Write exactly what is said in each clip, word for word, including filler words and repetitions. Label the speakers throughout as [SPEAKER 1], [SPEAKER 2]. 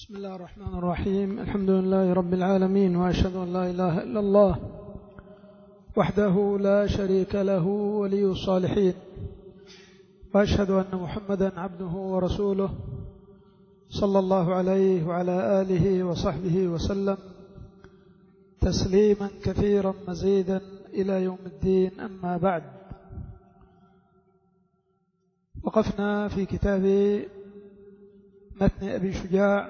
[SPEAKER 1] بسم الله الرحمن الرحيم. الحمد لله رب العالمين، وأشهد أن لا إله إلا الله وحده لا شريك له ولي الصالحين، وأشهد أن محمدا عبده ورسوله صلى الله عليه وعلى آله وصحبه وسلم تسليما كثيرا مزيدا إلى يوم الدين. أما بعد، وقفنا في كتاب متن أبي شجاع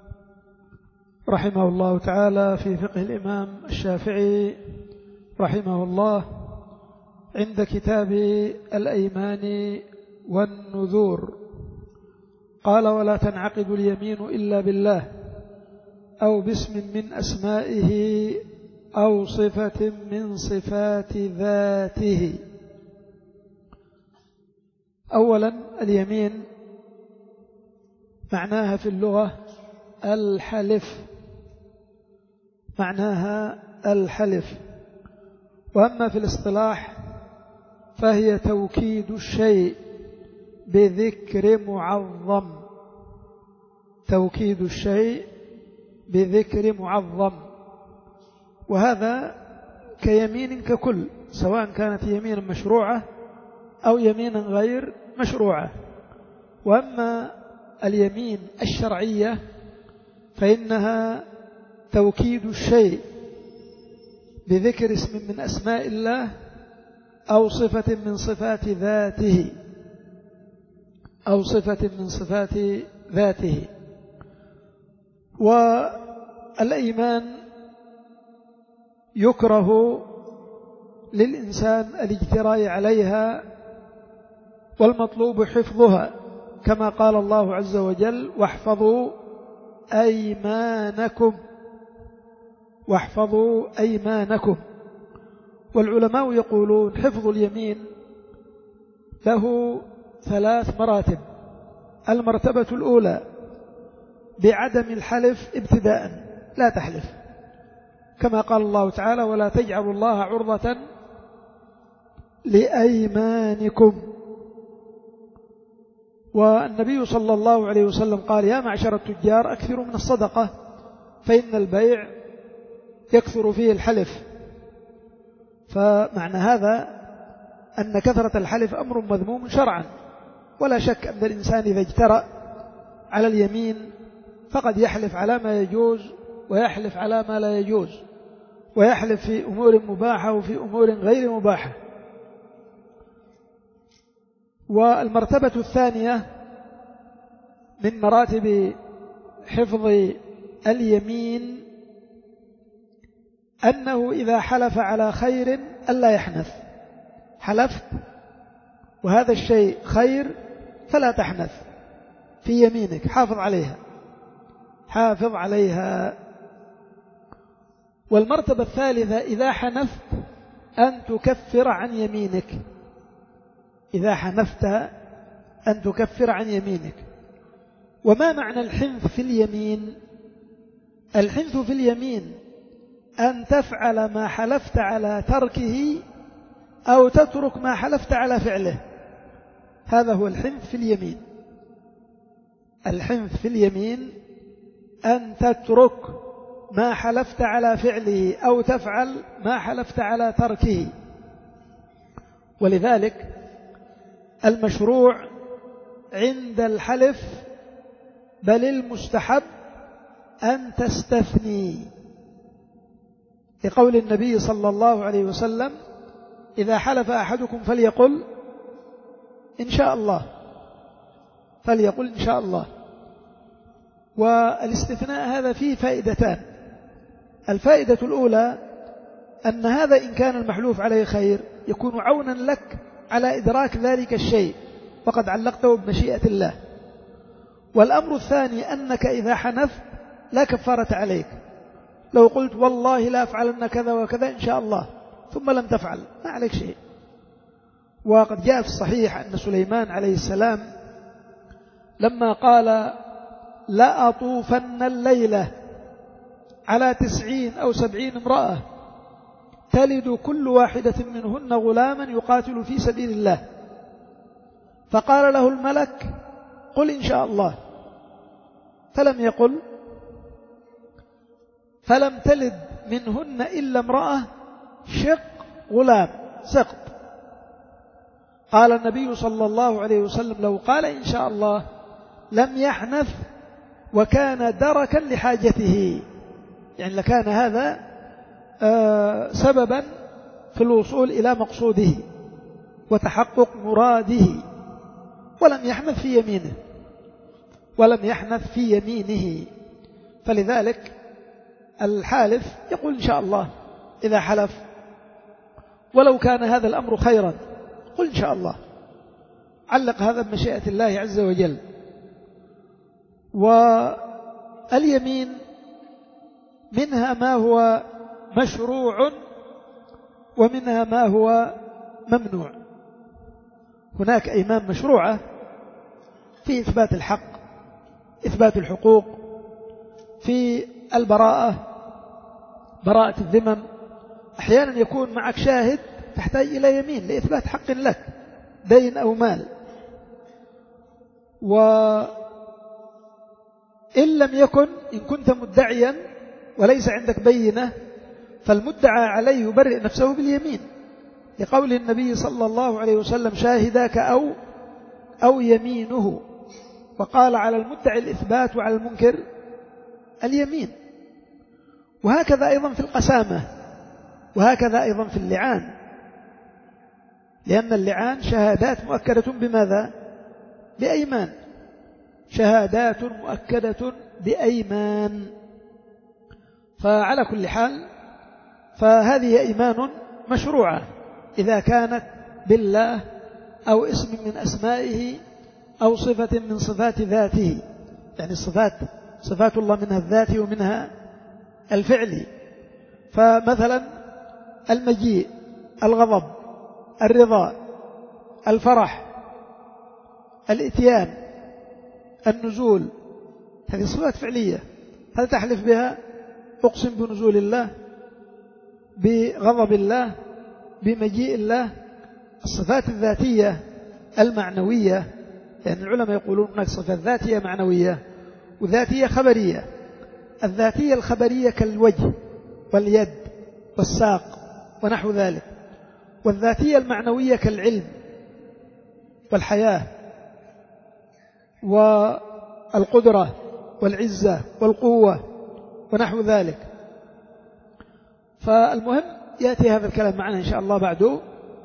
[SPEAKER 1] رحمه الله تعالى في فقه الإمام الشافعي رحمه الله عند كتاب الأيمان والنذور. قال: ولا تنعقد اليمين إلا بالله أو باسم من أسمائه أو صفة من صفات ذاته. أولا، اليمين معناها في اللغة الحلف، معناها الحلف. وأما في الاصطلاح فهي توكيد الشيء بذكر معظم، توكيد الشيء بذكر معظم، وهذا كيمين ككل، سواء كانت يمينا مشروعة أو يمينا غير مشروعة. وأما اليمين الشرعية فإنها توكيد الشيء بذكر اسم من أسماء الله أو صفة من صفات ذاته، أو صفة من صفات ذاته. والأيمان يكره للإنسان الاجتراء عليها، والمطلوب حفظها، كما قال الله عز وجل: واحفظوا أيمانكم، واحفظوا أيمانكم. والعلماء يقولون حفظ اليمين له ثلاث مراتب. المرتبة الأولى بعدم الحلف ابتداء، لا تحلف، كما قال الله تعالى: ولا تجعلوا الله عرضة لأيمانكم. والنبي صلى الله عليه وسلم قال: يا معشر التجار أكثروا من الصدقة فإن البيع يكثر فيه الحلف. فمعنى هذا أن كثرة الحلف أمر مذموم شرعا، ولا شك أن الإنسان إذا اجترأ على اليمين فقد يحلف على ما يجوز ويحلف على ما لا يجوز، ويحلف في أمور مباحة وفي أمور غير مباحة. والمرتبة الثانية من مراتب حفظ اليمين أنه إذا حلف على خير ألا يحنث. حلفت وهذا الشيء خير فلا تحنث في يمينك، حافظ عليها، حافظ عليها. والمرتبة الثالثة إذا حنثت أن تكفر عن يمينك، إذا حنفت أن تكفر عن يمينك. وما معنى الحنث في اليمين؟ الحنث في اليمين أن تفعل ما حلفت على تركه أو تترك ما حلفت على فعله، هذا هو الحنث في اليمين. الحنث في اليمين أن تترك ما حلفت على فعله أو تفعل ما حلفت على تركه. ولذلك المشروع عند الحلف بل المستحب أن تستثني، لقول النبي صلى الله عليه وسلم: إذا حلف أحدكم فليقل إن شاء الله، فليقل إن شاء الله. والاستثناء هذا فيه فائدتان. الفائدة الأولى أن هذا إن كان المحلوف عليه خير يكون عونا لك على إدراك ذلك الشيء، وقد علقته بمشيئة الله. والأمر الثاني أنك إذا حنفت لا كفارة عليك. لو قلت والله لا أفعلن كذا وكذا إن شاء الله ثم لم تفعل ما عليك شيء. وقد جاء في الصحيح أن سليمان عليه السلام لما قال: لا أطوفن الليلة على تسعين أو سبعين امرأة تلد كل واحدة منهن غلاما يقاتل في سبيل الله، فقال له الملك: قل إن شاء الله، فلم يقل فلم تلد منهن إلا امرأة شق غلام سقط. قال النبي صلى الله عليه وسلم لو قال إن شاء الله لم يحنث وكان دركا لحاجته، يعني لكان هذا سببا في الوصول إلى مقصوده وتحقق مراده، ولم يحنث في يمينه ولم يحنث في يمينه. فلذلك الحالف يقول إن شاء الله إذا حلف، ولو كان هذا الأمر خيرا قل إن شاء الله، علق هذا بمشيئة الله عز وجل. واليمين منها ما هو مشروع ومنها ما هو ممنوع. هناك أيمان مشروعة في إثبات الحق، إثبات الحقوق، في البراءة، براءة الذمم. أحيانا يكون معك شاهد تحتاج إلى يمين لإثبات حق لك، دين أو مال، وإن لم يكن، إن كنت مدعيا وليس عندك بينة فالمدعى عليه يبرئ نفسه باليمين، لقول النبي صلى الله عليه وسلم شاهداك أو أو يمينه، وقال على المدعي الإثبات وعلى المنكر اليمين. وهكذا أيضا في القسامة، وهكذا أيضا في اللعان، لأن اللعان شهادات مؤكدة بماذا؟ بأيمان، شهادات مؤكدة بأيمان. فعلى كل حال فهذه أيمان مشروعة إذا كانت بالله أو اسم من أسمائه أو صفة من صفات ذاته، يعني الصفات صفات الله منها الذاتي ومنها الفعلي. فمثلا المجيء، الغضب، الرضا، الفرح، الإتيان، النزول، هذه صفات فعلية. هل تحلف بها؟ أقسم بنزول الله، بغضب الله، بمجيء الله. الصفات الذاتية المعنوية، لأن يعني العلماء يقولون هناك صفات ذاتية معنوية وذاتية خبرية. الذاتية الخبرية كالوجه واليد والساق ونحو ذلك، والذاتية المعنوية كالعلم والحياة والقدرة والعزة والقوة ونحو ذلك. فالمهم يأتي هذا الكلام معنا إن شاء الله بعده.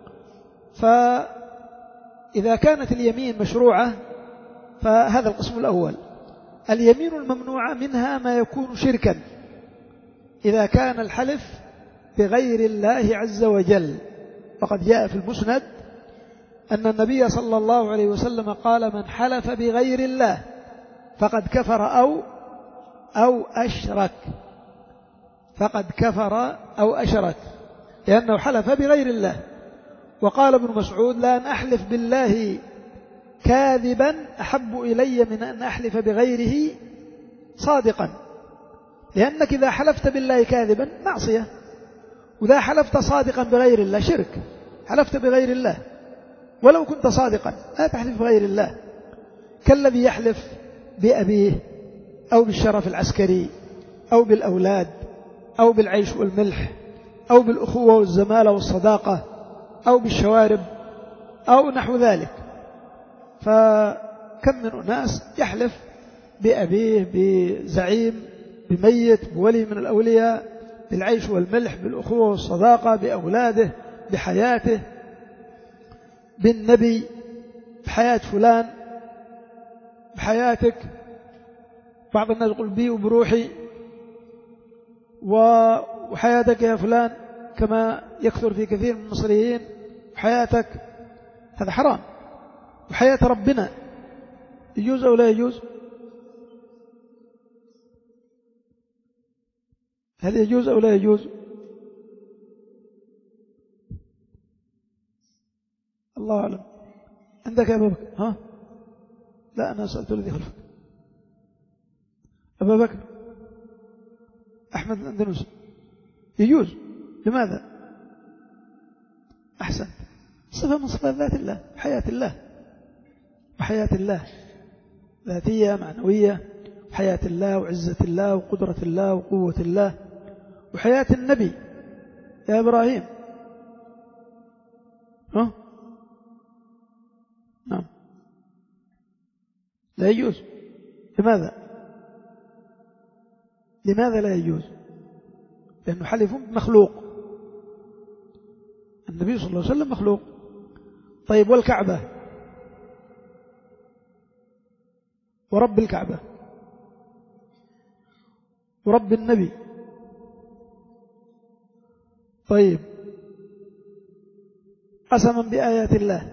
[SPEAKER 1] فإذا كانت اليمين مشروعة فهذا القسم الأول. اليمين الممنوعة منها ما يكون شركا، إذا كان الحلف بغير الله عز وجل. فقد جاء في المسند أن النبي صلى الله عليه وسلم قال من حلف بغير الله فقد كفر أو أو أشرك، فقد كفر أو أشرك، لأنه حلف بغير الله. وقال ابن مسعود لأن أحلف بالله كاذبا أحب إلي من أن أحلف بغيره صادقا، لأنك إذا حلفت بالله كاذبا معصية، وإذا حلفت صادقا بغير الله شرك. حلفت بغير الله ولو كنت صادقا، لا تحلف بغير الله، كالذي يحلف بأبيه أو بالشرف العسكري أو بالأولاد أو بالعيش والملح أو بالأخوة والزمالة والصداقة أو بالشوارب أو نحو ذلك. فكم من أناس يحلف بأبيه، بزعيم، بميت، بولي من الأولياء، بالعيش والملح، بالأخوة والصداقة، بأولاده، بحياته، بالنبي، بحياة فلان، بحياتك. بعض الناس يقول بي وبروحي وحياتك يا فلان، كما يكثر في كثير من المصريين حياتك. هذا حرام. وحياة ربنا يجوز أو لا يجوز؟ هل يجوز أو لا يجوز؟ الله أعلم. عندك يا أبا بكر؟ ها؟ لا، أنا سألت الذي خلفك. أبا بكر أحمد الأندلسي يجوز. لماذا؟ أحسن. صفة من صفات ذات الله، حياة الله، وحياة الله ذاتية معنوية، حياة الله وعزة الله وقدرة الله وقوة الله. وحياة النبي يا إبراهيم. ها؟ نعم لا يجوز. لماذا؟ لماذا لا يجوز؟ لأنه حلف مخلوق، النبي صلى الله عليه وسلم مخلوق. طيب والكعبة ورب الكعبة ورب النبي، طيب قسما بآيات الله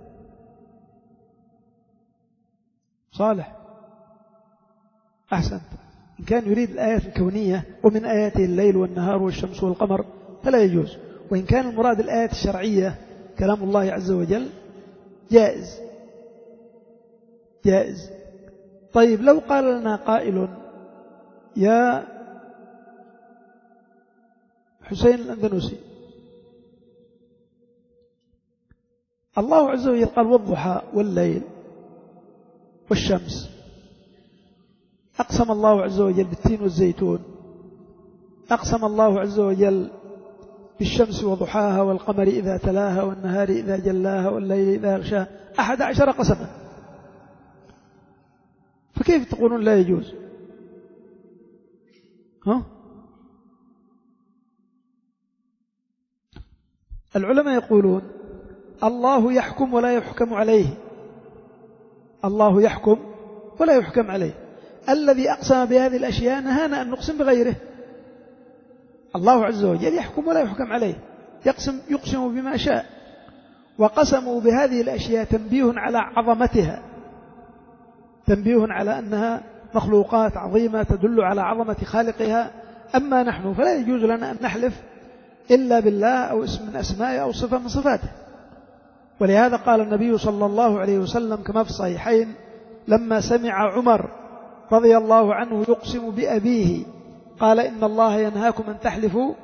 [SPEAKER 1] صالح أحسنت. إن كان يريد الآيات الكونية ومن آياته الليل والنهار والشمس والقمر فلا يجوز، وإن كان المراد الآيات الشرعية كلام الله عز وجل جائز جائز. طيب لو قال لنا قائل يا حسين الأندلسي الله عز وجل قال والضحى والليل والشمس، أقسم الله عز وجل بالتين والزيتون، أقسم الله عز وجل بالشمس وضحاها والقمر إذا تلاها والنهار إذا جلاها والليل إذا يغشاها، أحد عشر قسما، فكيف تقولون لا يجوز؟ ها؟ العلماء يقولون الله يحكم ولا يحكم عليه، الله يحكم ولا يحكم عليه. الذي أقسم بهذه الأشياء نهانا أن نقسم بغيره. الله عز وجل يحكم ولا يحكم عليه، يقسم يقسم بما شاء، وقسموا بهذه الأشياء تنبيه على عظمتها، تنبيه على أنها مخلوقات عظيمة تدل على عظمة خالقها. أما نحن فلا يجوز لنا أن نحلف إلا بالله أو اسم من أسمائه أو صفة من صفاته. ولهذا قال النبي صلى الله عليه وسلم كما في الصحيحين لما سمع عمر رضي الله عنه يقسم بأبيه قال إن الله ينهاكم أن تحلفوا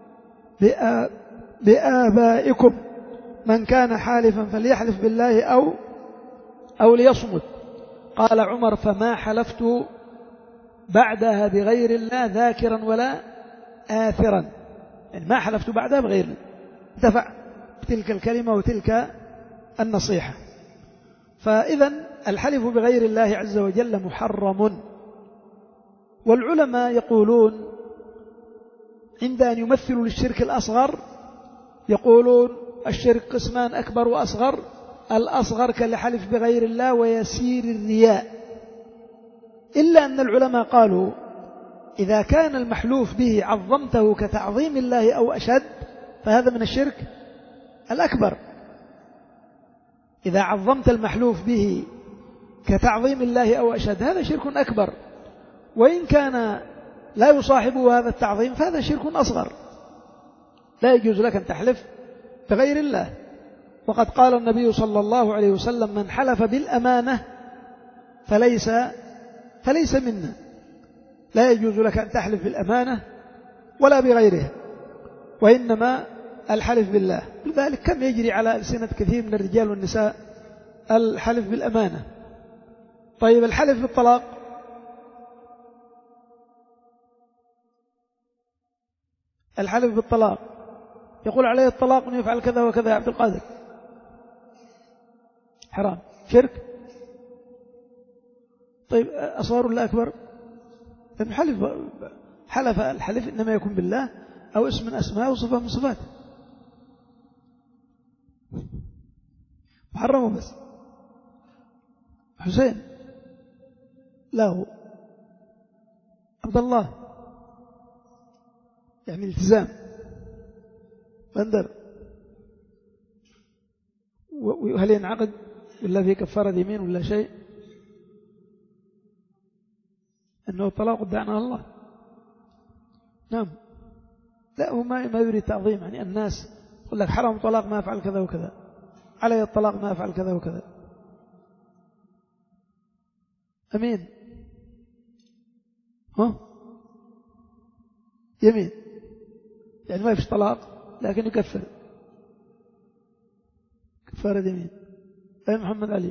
[SPEAKER 1] بآبائكم، من كان حالفا فليحلف بالله أو أو ليصمت. قال عمر فما حلفت بعدها بغير الله ذاكرا ولا آثرا، يعني ما حلفت بعدها بغير الله، دفع تلك الكلمة وتلك النصيحة. فإذا الحلف بغير الله عز وجل محرم. والعلماء يقولون عند أن يمثلوا للشرك الأصغر يقولون الشرك قسمان أكبر وأصغر، الأصغر كالحلف بغير الله ويسير الرياء، إلا أن العلماء قالوا إذا كان المحلوف به عظمته كتعظيم الله أو أشد فهذا من الشرك الأكبر. إذا عظمت المحلوف به كتعظيم الله أو أشد هذا شرك أكبر، وإن كان لا يصاحبه هذا التعظيم فهذا شرك أصغر. لا يجوز لك أن تحلف بغير الله. وقد قال النبي صلى الله عليه وسلم من حلف بالأمانة فليس فليس منا. لا يجوز لك أن تحلف بالأمانة ولا بغيرها، وإنما الحلف بالله. لذلك كم يجري على ألسنة كثير من الرجال والنساء الحلف بالأمانة. طيب الحلف بالطلاق، الحلف بالطلاق يقول عليه الطلاق من يفعل كذا وكذا يا عبد القادر، حرام شرك. طيب أصغر ولا أكبر؟ حلف حلف الحلف إنما يكون بالله أو اسم من أسماء وصفة من صفات، محرمه. بس حسين له عبد الله يعني التزام بندر، وهل ينعقد ولا في كفارة يمين ولا شيء؟ أنه طلاق ادعنا الله. نعم. لا هو ما ما يريد تعظيم، يعني الناس يقول لك حرام طلاق ما أفعل كذا وكذا، علي الطلاق ما أفعل كذا وكذا. أمين ها يمين، يعني ما فيش طلاق لكن يكفر كفارة يمين. أي محمد علي.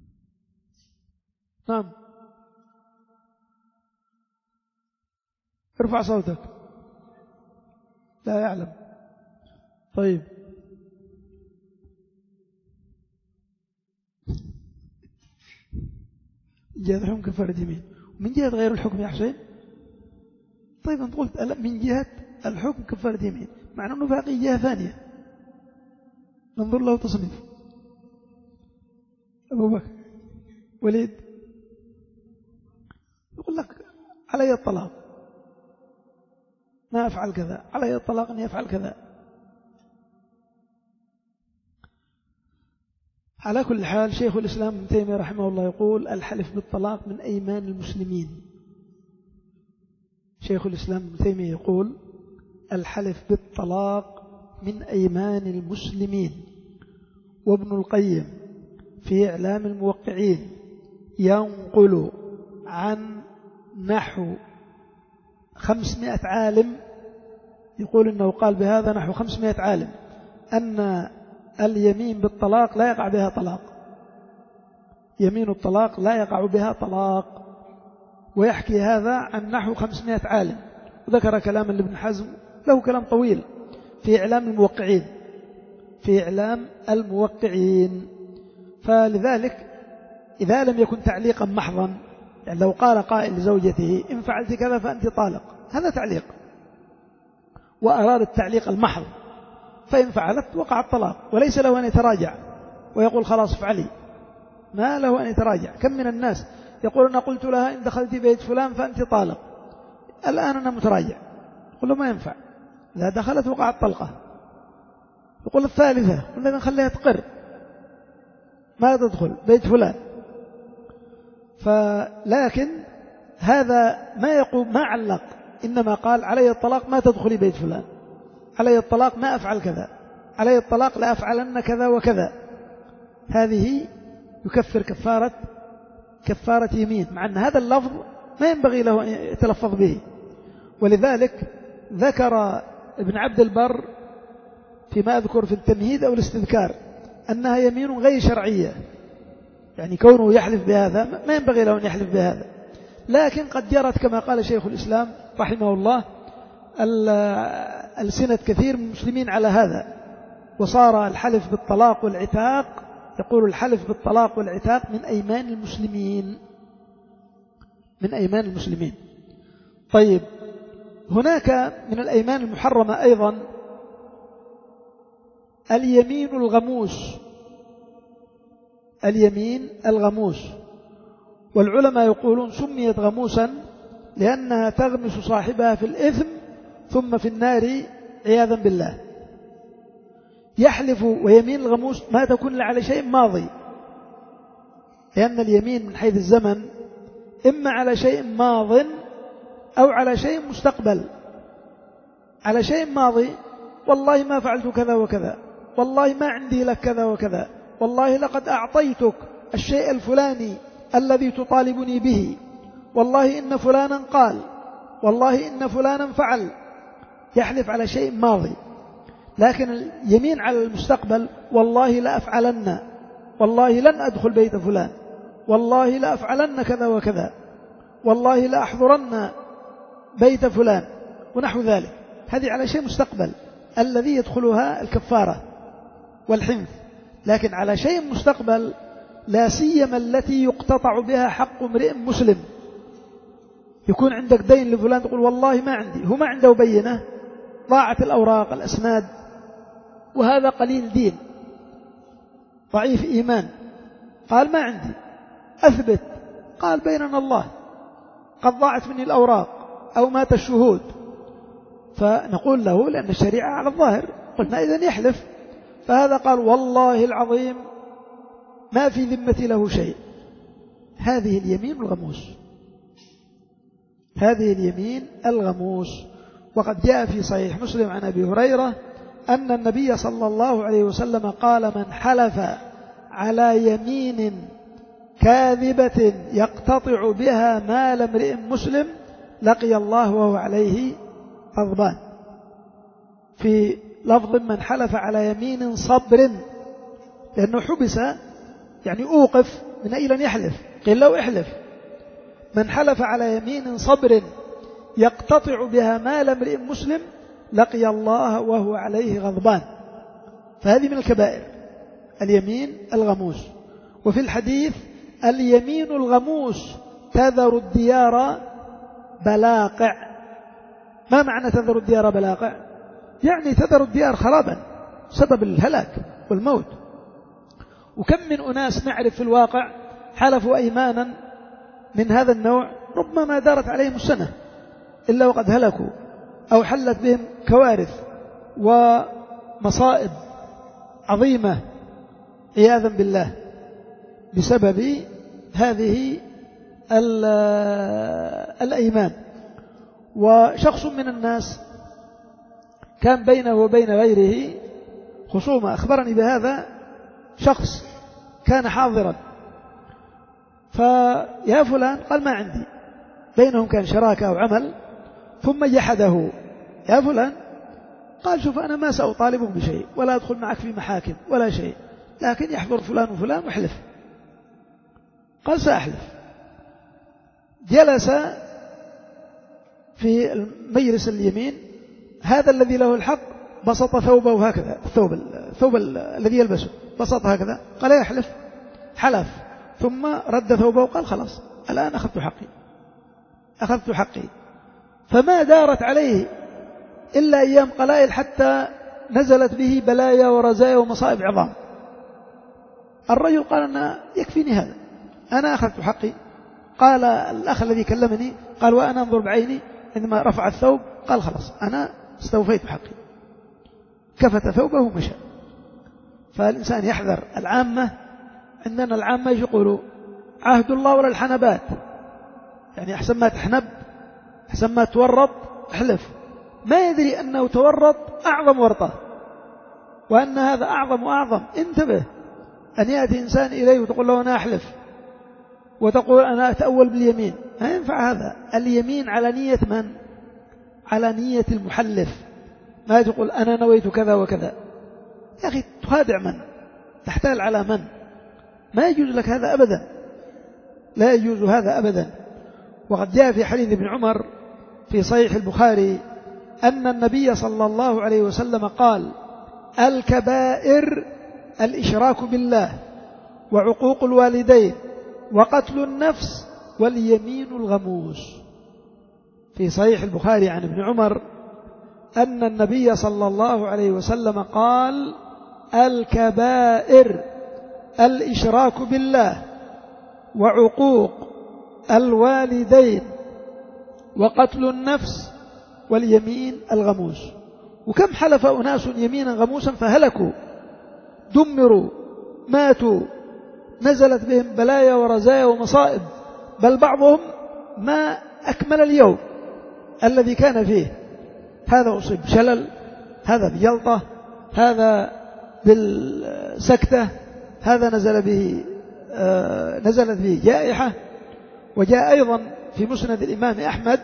[SPEAKER 1] نعم ارفع صوتك. لا يعلم. طيب من جهة الحكم كفارة يمين، ومن جهة غير الحكم يا حسين. طيب أنت قلت من جهة الحكم كفارة يمين، معنى أنه باقي جهة ثانية ننظر له تصنيف. أبو بكر وليد يقول لك علي الطلاق ما أفعل كذا، علي الطلاق أن يفعل كذا. على كل حال شيخ الإسلام ابن تيمية رحمه الله يقول الحلف بالطلاق من أيمان المسلمين. شيخ الإسلام ابن تيمية يقول الحلف بالطلاق من أيمان المسلمين. وابن القيم في إعلام الموقعين ينقل عن نحو خمسمائة عالم، يقول إنه قال بهذا نحو خمسمائة عالم أن اليمين بالطلاق لا يقع بها طلاق، يمين الطلاق لا يقع بها طلاق، ويحكي هذا عن نحو خمسمائة عالم. وذكر كلاما لابن حزم له كلام طويل في إعلام الموقعين، في إعلام الموقعين. فلذلك إذا لم يكن تعليقا محضا، يعني لو قال قائل لزوجته إن فعلت كذا فأنت طالق، هذا تعليق، وأراد التعليق المحض، فإن فعلت وقع الطلاق، وليس له أن يتراجع ويقول خلاص افعلي، ما له أن يتراجع. كم من الناس يقول أنا قلت لها إن دخلت بيت فلان فأنت طالق، الآن أنا متراجع، يقول له ما ينفع، إذا دخلت وقعت طلقة. يقول الثالثة قلنا نخليها تقر ما تدخل بيت فلان. فلكن هذا ما يقوم ما علق، إنما قال علي الطلاق ما تدخلي بيت فلان، علي الطلاق ما أفعل كذا، علي الطلاق لا أفعلن كذا وكذا. هذه يكفر كفارة كفارة يمين، مع أن هذا اللفظ ما ينبغي له أن يتلفظ به. ولذلك ذكر ابن عبد البر فيما أذكر في التمهيد أو الاستذكار أنها يمين غير شرعية، يعني كونه يحلف بهذا ما ينبغي له أن يحلف بهذا. لكن قد جرت كما قال شيخ الإسلام رحمه الله ألسنة كثير من المسلمين على هذا، وصار الحلف بالطلاق والعتاق، يقول الحلف بالطلاق والعتاق من أيمان المسلمين، من أيمان المسلمين. طيب هناك من الأيمان المحرمة أيضا اليمين الغموس، اليمين الغموس، والعلماء يقولون سميت غموسا لأنها تغمس صاحبها في الإثم ثم في النار عياذا بالله. يحلف، ويمين الغموس ما تكون على شيء ماضي، لأن اليمين من حيث الزمن إما على شيء ماض أو على شيء مستقبل. على شيء ماضي والله ما فعلت كذا وكذا، والله ما عندي لك كذا وكذا، والله لقد أعطيتك الشيء الفلاني الذي تطالبني به، والله إن فلانا قال، والله إن فلانا فعل. يحلف على شيء ماضي. لكن اليمين على المستقبل والله لا أفعلن، والله لن أدخل بيت فلان، والله لا أفعلن كذا وكذا، والله لا أحضرن بيت فلان ونحو ذلك. هذه على شيء مستقبل الذي يدخلها الكفارة والحنث. لكن على شيء مستقبل لا سيما التي يقتطع بها حق امرئ مسلم، يكون عندك دين لفلان تقول والله ما عندي، هو ما عنده بينة، ضاعت الأوراق الأسناد، وهذا قليل دين ضعيف إيمان، قال ما عندي، أثبت، قال بيننا الله قد ضاعت مني الأوراق أو مات الشهود، فنقول له لأن الشريعة على الظاهر، قلنا إذن يحلف. فهذا قال والله العظيم ما في ذمتي له شيء. هذه اليمين الغموس، هذه اليمين الغموس. وقد جاء في صحيح مسلم عن أبي هريرة أن النبي صلى الله عليه وسلم قال من حلف على يمين كاذبة يقتطع بها مال امرئ مسلم لقي الله وهو عليه غضبان. في لفظ من حلف على يمين صبر، لأنه حبس يعني أوقف من أين يحلف، قيل له احلف. من حلف على يمين صبر يقتطع بها مال امرئ مسلم لقي الله وهو عليه غضبان. فهذه من الكبائر اليمين الغموس. وفي الحديث اليمين الغموس تذر الديار بلاقع. ما معنى تذر الديار بلاقع؟ يعني تذر الديار خرابا، سبب الهلاك والموت. وكم من أناس نعرف في الواقع حلفوا أيمانا من هذا النوع ربما ما دارت عليهم السنة إلا وقد هلكوا، أو حلت بهم كوارث ومصائب عظيمة عياذا بالله بسبب هذه الأيمان. وشخص من الناس كان بينه وبين غيره خصومة، أخبرني بهذا شخص كان حاضرا، فيا فلان قال ما عندي، بينهم كان شراكة أو عمل، ثم جحده. يا فلان قال شوف أنا ما سأطالبك بشيء ولا أدخل معك في محاكم ولا شيء، لكن يحضر فلان وفلان واحلف. قال سأحلف. جلس في مجلس اليمين، هذا الذي له الحق بسط ثوبه هكذا، الثوب, الثوب الذي يلبسه بسط هكذا، قال يحلف، حلف، ثم رد ثوبه وقال خلاص الآن أخذت حقي أخذت حقي. فما دارت عليه إلا أيام قلائل حتى نزلت به بلايا ورزايا ومصائب عظام. الرجل قال أنا يكفيني هذا، أنا أخذت حقي. قال الأخ الذي كلمني قال وأنا أنظر بعيني عندما رفع الثوب قال خلاص أنا استوفيت حقي، كفت ثوبه ومشى. فالإنسان يحذر. العامة عندنا العامة يقولوا عهد الله ولا الحنبات، يعني أحسن ما تحنب أحسن ما تورط احلف. ما يدري أنه تورط أعظم ورطة، وأن هذا أعظم وأعظم. انتبه أن يأتي إنسان إليه وتقول له أنا أحلف وتقول أنا أتأول باليمين، ما ينفع هذا. اليمين على نية من؟ على نية المحلف. ما تقول أنا نويت كذا وكذا، يا أخي تخادع من؟ تحتال على من؟ ما يجوز لك هذا أبدا، لا يجوز هذا أبدا. وقد جاء في حديث ابن عمر في صحيح البخاري أن النبي صلى الله عليه وسلم قال الكبائر الإشراك بالله وعقوق الوالدين وقتل النفس واليمين الغموس. في صحيح البخاري عن ابن عمر أن النبي صلى الله عليه وسلم قال الكبائر الإشراك بالله وعقوق الوالدين وقتل النفس واليمين الغموس. وكم حلف أناس يمينا غموسا فهلكوا، دمروا، ماتوا، نزلت بهم بلايا ورزايا ومصائب، بل بعضهم ما أكمل اليوم الذي كان فيه. هذا أصيب بشلل، هذا بجلطة، هذا بالسكتة، هذا نزل به آه نزلت به جائحة. وجاء أيضا في مسند الإمام أحمد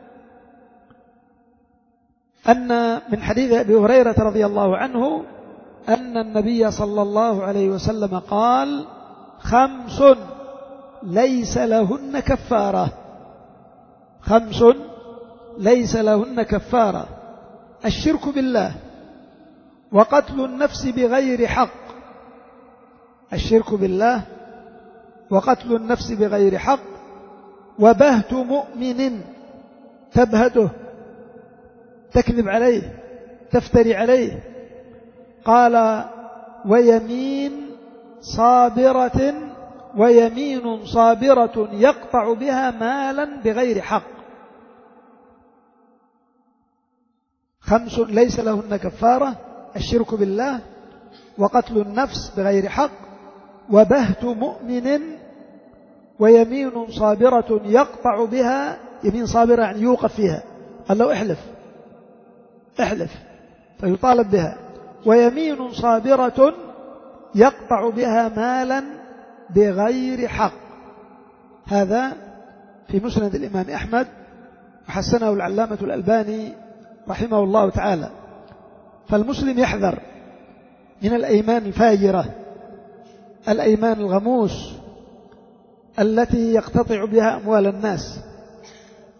[SPEAKER 1] أن من حديث أبي هريرة رضي الله عنه أن النبي صلى الله عليه وسلم قال خمس ليس لهن كفارة، خمس ليس لهن كفارة: الشرك بالله، وقتل النفس بغير حق، الشرك بالله وقتل النفس بغير حق، وبهت مؤمن، تبهته، تكذب عليه، تفتري عليه. قال ويمين صابرة، ويمين صابرة يقطع بها مالا بغير حق. خمس ليس لهن كفارة: الشرك بالله، وقتل النفس بغير حق، وبهت مؤمن، ويمين صابرة يقطع بها، يمين صابرة يعني يوقف فيها، قال له احلف احلف فيطالب بها، ويمين صابرة يقطع بها مالا بغير حق. هذا في مسند الإمام أحمد، وحسنه العلامة الألباني رحمه الله تعالى. فالمسلم يحذر من الأيمان الفاجرة، الأيمان الغموس التي يقتطع بها أموال الناس،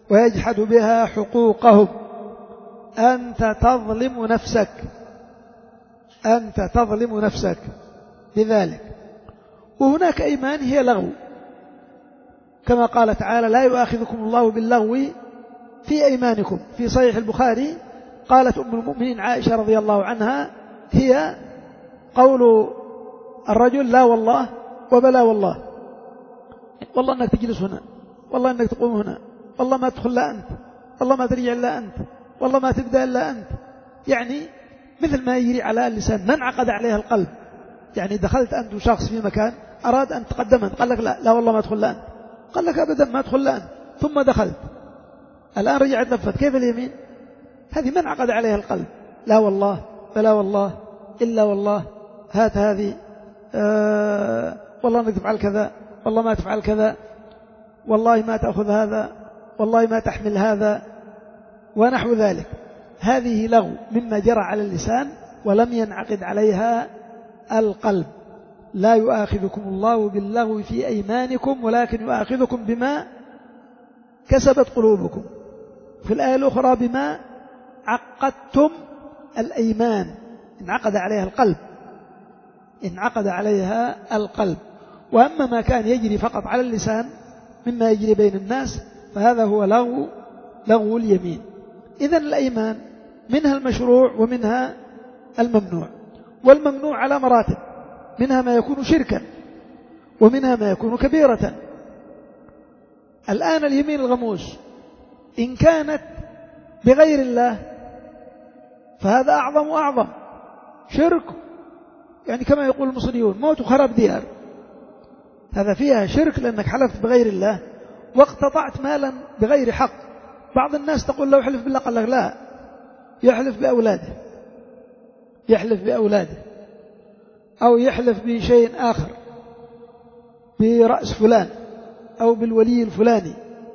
[SPEAKER 1] ويجحد بها حقوقهم. أنت تظلم نفسك، أنت تظلم نفسك بذلك. وهناك أيمان هي لغو، كما قال تعالى: لا يؤاخذكم الله باللغو في أيمانكم. في صحيح البخاري قالت أم المؤمنين عائشة رضي الله عنها: هي قول الرجل لا والله وبلا والله، والله أنك تجلس هنا، والله أنك تقوم هنا، والله ما تدخل لا أنت، والله ما ترجع إلا أنت، والله ما تبدأ إلا أنت. يعني مثل ما يجري على اللسان، ما انعقد عليها القلب. يعني دخلت أنت وشخص في مكان أراد أن تقدم أنت، قال لك لا لا والله ما تدخل لا أنت، قال لك أبدا ما تدخل لا أنت، ثم دخلت، الآن رجعت لفت، كيف اليمين؟ هذه ما انعقد عليها القلب. لا والله فلا والله إلا والله، هات هذه، آه والله أنك تفعل كذا، والله ما تفعل كذا، والله ما تأخذ هذا، والله ما تحمل هذا، ونحو ذلك. هذه لغو مما جرى على اللسان ولم ينعقد عليها القلب. لا يؤاخذكم الله باللغو في أيمانكم ولكن يؤاخذكم بما كسبت قلوبكم. في الآية الأخرى: بما عقدتم الأيمان، انعقد عليها القلب، انعقد عليها القلب. وأما ما كان يجري فقط على اللسان مما يجري بين الناس فهذا هو لغو لغو اليمين. إذن الأيمان منها المشروع ومنها الممنوع، والممنوع على مراتب، منها ما يكون شركا ومنها ما يكون كبيرة. الآن اليمين الغموس إن كانت بغير الله فهذا أعظم وأعظم شرك، يعني كما يقول المصريون: موت وخراب ديار. هذا فيها شرك لأنك حلفت بغير الله واقتطعت مالا بغير حق. بعض الناس تقول لو حلف بالله، قال لك لا، يحلف بأولاده، يحلف بأولاده أو يحلف بشيء آخر، برأس فلان أو بالولي الفلاني.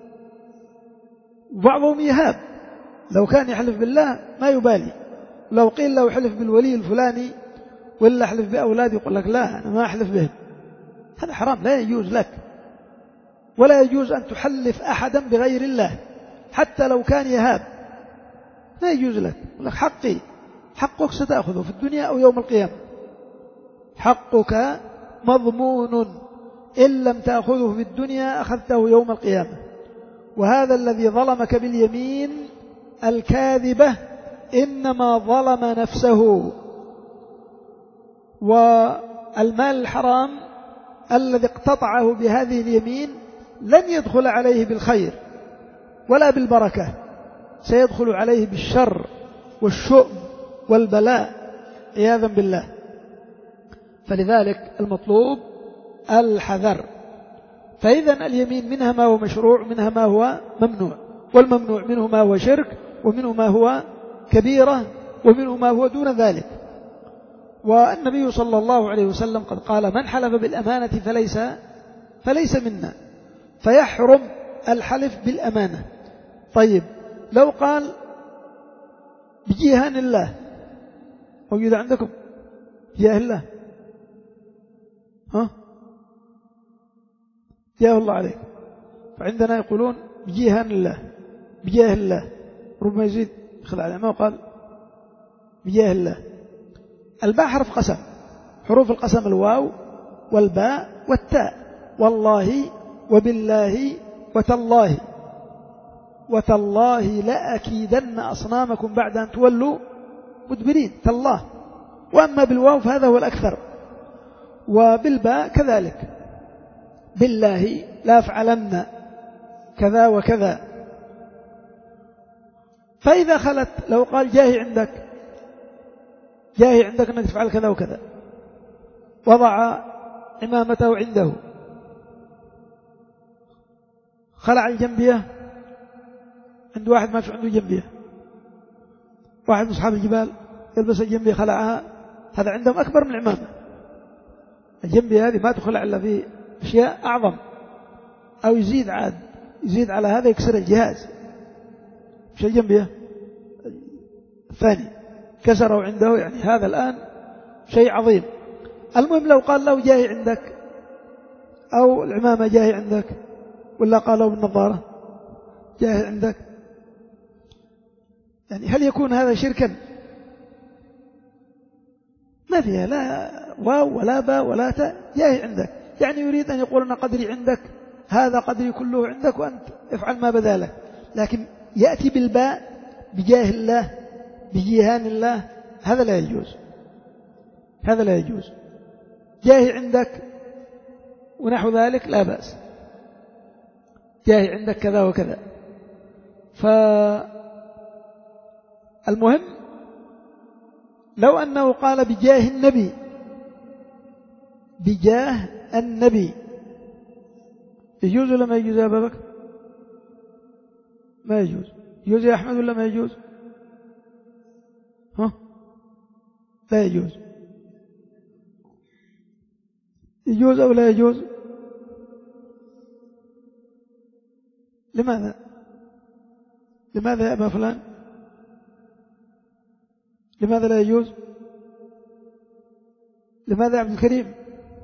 [SPEAKER 1] وبعضهم يهاب، لو كان يحلف بالله ما يبالي، لو قيل له حلف بالولي الفلاني ولا حلف بأولاده يقول لك لا أنا ما أحلف بهم. هذا حرام، لا يجوز لك، ولا يجوز أن تحلف أحدا بغير الله حتى لو كان يهاب، لا يجوز لك. يقول لك حقي، حقك ستأخذه في الدنيا أو يوم القيامة، حقك مضمون، إن لم تأخذه في الدنيا أخذته يوم القيامة. وهذا الذي ظلمك باليمين الكاذبة إنما ظلم نفسه. والمال الحرام الذي اقتطعه بهذه اليمين لن يدخل عليه بالخير ولا بالبركة، سيدخل عليه بالشر والشؤم والبلاء عياذا بالله. فلذلك المطلوب الحذر. فإذا اليمين منها ما هو مشروع ومنها ما هو ممنوع، والممنوع منه ما هو شرك ومنه ما هو كبيرة ومنه ما هو دون ذلك. والنبي صلى الله عليه وسلم قد قال: من حلف بالأمانة فليس فليس منا، فيحرم الحلف بالأمانة. طيب لو قال بجيهان الله، موجود عندكم جاه الله؟ ها جاه الله عليك. فعندنا يقولون بجيهان الله، بجاه الله، ربما يزيد يخلع عليه ما قال بجاه الله. الباء حرف قسم، حروف القسم الواو والباء والتاء، والله وبالله وتالله، وتالله لأكيدن أصنامكم بعد أن تولوا مدبرين، تالله. وأما بالواو فهذا هو الأكثر، وبالباء كذلك، بالله لا أفعلن كذا وكذا. فإذا خلت، لو قال جاهي عندك، جاهي عندك أنك تفعل كذا وكذا، وضع عمامته عنده، خلع الجنبية عند واحد ما في عنده جنبية، واحد من أصحاب الجبال يلبس الجنبية خلعها، هذا عندهم أكبر من العمامة. الجنبية هذه ما تخلع إلا في أشياء أعظم، أو يزيد عاد يزيد على هذا يكسر الجهاز. مش الجنبية الثاني كسره عنده، يعني هذا الآن شيء عظيم. المهم لو قال له جاهي عندك، أو العمامة جاهي عندك، ولا قال له بالنظارة، جاه عندك، يعني هل يكون هذا شركا؟ ما فيها لا واو ولا باء ولا تاء، جاه عندك، يعني يريد أن يقول أن قدري عندك، هذا قدري كله عندك وأنت افعل ما بدا لك. لكن يأتي بالباء بجاه الله بجيهان الله، هذا لا يجوز، هذا لا يجوز. جاه عندك ونحو ذلك لا بأس، جاه عندك كذا وكذا. فالمهم لو أنه قال بجاه النبي، بجاه النبي، يجوز ولا ما يجوز يا أبا بكر؟ ما يجوز. يجوز يا أحمد ولا ما يجوز؟ ها؟ لا يجوز. يجوز أو لا يجوز؟ لماذا؟ لماذا يا أبا فلان؟ لماذا لا يجوز؟ لماذا يا عبد الكريم؟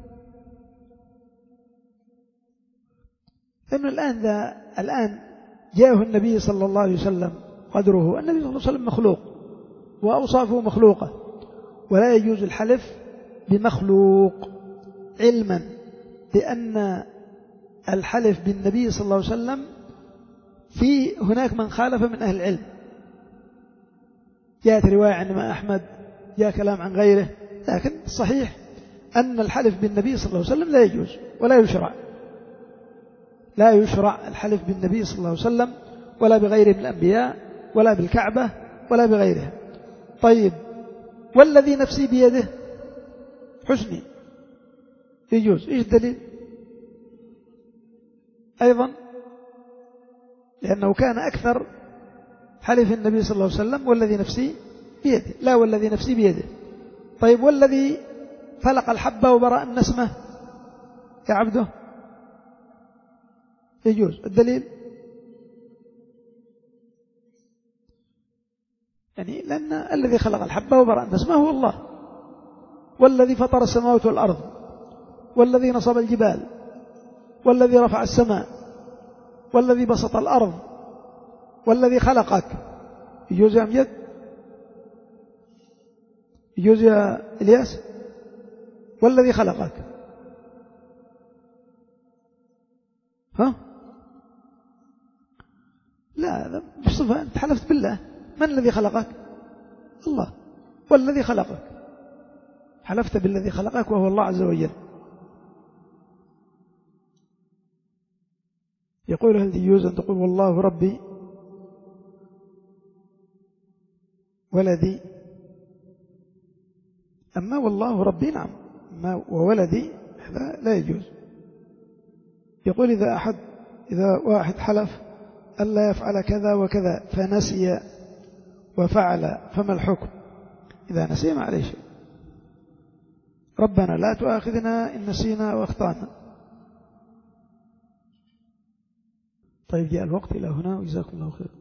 [SPEAKER 1] لأنه الآن ذا الآن جاءه النبي صلى الله عليه وسلم قدره، النبي صلى الله عليه وسلم مخلوق وأوصافه مخلوقة، ولا يجوز الحلف بمخلوق علما، لأن الحلف بالنبي صلى الله عليه وسلم في هناك من خالف من أهل العلم، جاءت رواية عن الإمام أحمد، جاء كلام عن غيره، لكن الصحيح أن الحلف بالنبي صلى الله عليه وسلم لا يجوز ولا يشرع، لا يشرع الحلف بالنبي صلى الله عليه وسلم ولا بغيره من الأنبياء ولا بالكعبة ولا بغيرها. طيب والذي نفسي بيده حسني يجوز، إيش الدليل؟ أيضا لأنه كان أكثر حلف النبي صلى الله عليه وسلم والذي نفسي بيده، لا والذي نفسي بيده. طيب والذي فلق الحبة وبرأ النسمة يا عبده يجوز، الدليل؟ يعني لأن الذي خلق الحبة وبرأ النسمة هو الله، والذي فطر السماوات والأرض، والذي نصب الجبال، والذي رفع السماء، والذي بسط الأرض، والذي خلقك. يجوز يا أمجد؟ يجوز يا إلياس؟ والذي خلقك، ها؟ لا بصفة أنت حلفت بالله، من الذي خلقك؟ الله. والذي خلقك حلفت بالذي خلقك وهو الله عز وجل. يقول هل يجوز أن تقول والله ربي ولدي؟ أما والله ربي نعم، أما وولدي هذا لا يجوز. يقول إذا أحد إذا واحد حلف ألا يفعل كذا وكذا فنسي وفعل فما الحكم؟ إذا نسي ما عليه شيء، ربنا لا تؤاخذنا إن نسينا وأخطأنا. طيب جاء الوقت إلى هنا وجزاكم الله خير.